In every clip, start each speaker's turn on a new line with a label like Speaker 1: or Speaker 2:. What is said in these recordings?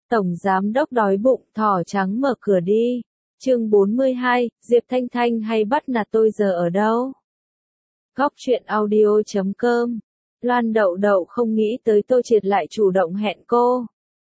Speaker 1: Tổng giám đốc đói bụng, thỏ trắng mở cửa đi. Chương 42, Diệp Thanh Thanh hay bắt nạt tôi giờ ở đâu? Góc truyện audio.com. Loan Đậu Đậu không nghĩ tới Tô Triệt lại chủ động hẹn cô.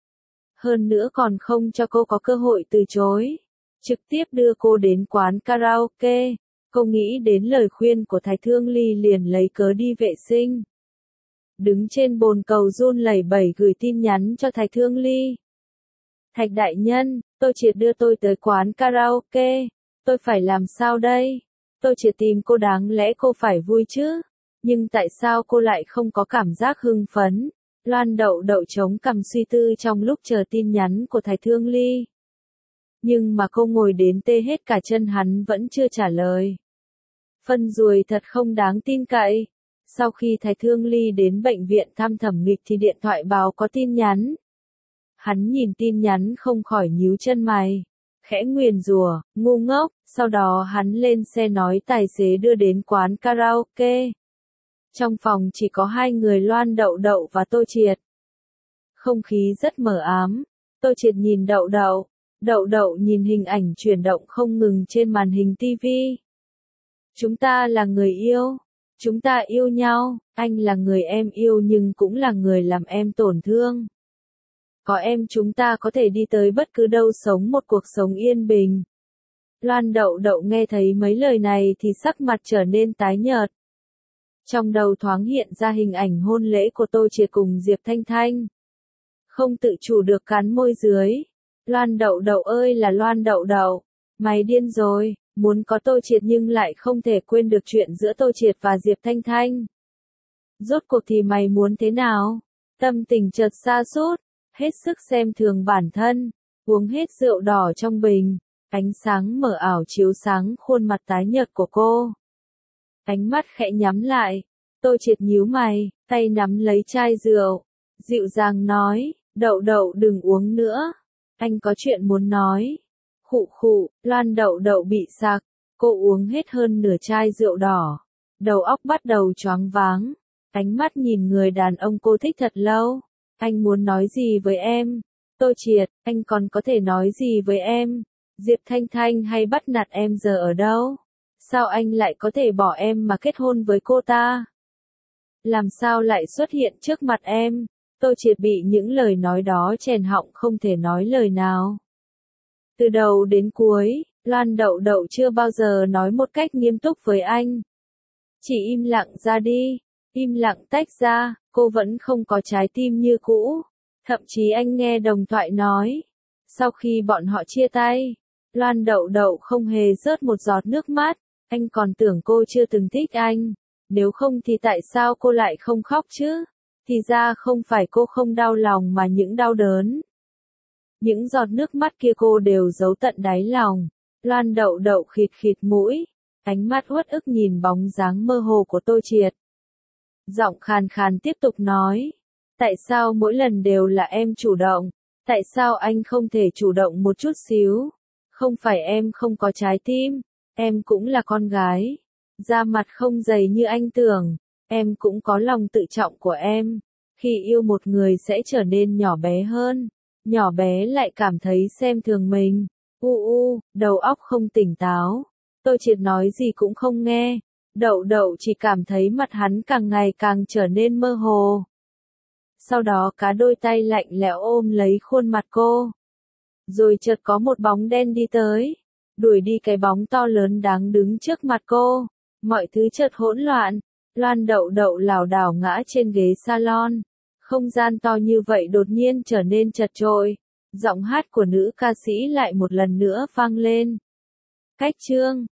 Speaker 1: Hơn nữa còn không cho cô có cơ hội từ chối. Trực tiếp đưa cô đến quán karaoke. Cô nghĩ đến lời khuyên của Thái Thương Ly liền lấy cớ đi vệ sinh. Đứng trên bồn cầu run lẩy bẩy gửi tin nhắn cho Thái Thương Ly. Thạch đại nhân, Tô Triệt đưa tôi tới quán karaoke. Tôi phải làm sao đây? Tô Triệt tìm cô đáng lẽ cô phải vui chứ? Nhưng tại sao cô lại không có cảm giác hưng phấn? Loan Đậu Đậu chống cằm suy tư trong lúc chờ tin nhắn của Thái Thương Ly. Nhưng mà cô ngồi đến tê hết cả chân hắn vẫn chưa trả lời. Phân ruồi thật không đáng tin cậy. Sau khi Thái Thương Ly đến bệnh viện thăm thẩm nghịch thì điện thoại báo có tin nhắn. Hắn nhìn tin nhắn không khỏi nhíu chân mày. Khẽ nguyền rủa, ngu ngốc, sau đó hắn lên xe nói tài xế đưa đến quán karaoke. Trong phòng chỉ có hai người Loan Đậu Đậu và Tô Triệt. Không khí rất mờ ám. Tô Triệt nhìn Đậu Đậu. Đậu Đậu nhìn hình ảnh chuyển động không ngừng trên màn hình TV. Chúng ta là người yêu. Chúng ta yêu nhau. Anh là người em yêu nhưng cũng là người làm em tổn thương. Có em chúng ta có thể đi tới bất cứ đâu sống một cuộc sống yên bình. Loan Đậu Đậu nghe thấy mấy lời này thì sắc mặt trở nên tái nhợt. Trong đầu thoáng hiện ra hình ảnh hôn lễ của Tô Triệt cùng Diệp Thanh Thanh. Không tự chủ được cắn môi dưới. Loan Đậu Đậu ơi là Loan Đậu Đậu. Mày điên rồi, muốn có Tô Triệt nhưng lại không thể quên được chuyện giữa Tô Triệt và Diệp Thanh Thanh. Rốt cuộc thì mày muốn thế nào? Tâm tình chợt sa sút, hết sức xem thường bản thân, uống hết rượu đỏ trong bình, ánh sáng mờ ảo chiếu sáng khuôn mặt tái nhợt của cô. Ánh mắt khẽ nhắm lại, Tô Triệt nhíu mày, tay nắm lấy chai rượu, dịu dàng nói, Đậu Đậu đừng uống nữa, anh có chuyện muốn nói. Khụ khụ, Loan Đậu Đậu bị sặc, cô uống hết hơn nửa chai rượu đỏ, đầu óc bắt đầu choáng váng, ánh mắt nhìn người đàn ông cô thích thật lâu. Anh muốn nói gì với em? Tô Triệt, anh còn có thể nói gì với em? Diệp Thanh Thanh hay bắt nạt em giờ ở đâu? Sao anh lại có thể bỏ em mà kết hôn với cô ta? Làm sao lại xuất hiện trước mặt em? Tô Triệt bị những lời nói đó chèn họng không thể nói lời nào. Từ đầu đến cuối, Loan Đậu Đậu chưa bao giờ nói một cách nghiêm túc với anh. Chỉ im lặng ra đi, im lặng tách ra, cô vẫn không có trái tim như cũ. Thậm chí anh nghe đồng thoại nói. Sau khi bọn họ chia tay, Loan Đậu Đậu không hề rớt một giọt nước mắt. Anh còn tưởng cô chưa từng thích anh. Nếu không thì tại sao cô lại không khóc chứ? Thì ra không phải cô không đau lòng mà những đau đớn. Những giọt nước mắt kia cô đều giấu tận đáy lòng. Loan Đậu Đậu khịt khịt mũi. Ánh mắt uất ức nhìn bóng dáng mơ hồ của Tô Triệt. Giọng khàn khàn tiếp tục nói. Tại sao mỗi lần đều là em chủ động? Tại sao anh không thể chủ động một chút xíu? Không phải em không có trái tim. Em cũng là con gái. Da mặt không dày như anh tưởng. Em cũng có lòng tự trọng của em. Khi yêu một người sẽ trở nên nhỏ bé hơn. Nhỏ bé lại cảm thấy xem thường mình. Đầu óc không tỉnh táo. Tô Triệt nói gì cũng không nghe. Đậu Đậu chỉ cảm thấy mặt hắn càng ngày càng trở nên mơ hồ. Sau đó cá đôi tay lạnh lẽo ôm lấy khuôn mặt cô. Rồi chợt có một bóng đen đi tới. Đuổi đi cái bóng to lớn đáng đứng trước mặt cô. Mọi thứ chợt hỗn loạn. Loan Đậu Đậu lảo đảo ngã trên ghế salon. Không gian to như vậy đột nhiên trở nên chật chội. Giọng hát của nữ ca sĩ lại một lần nữa vang lên. Cách chương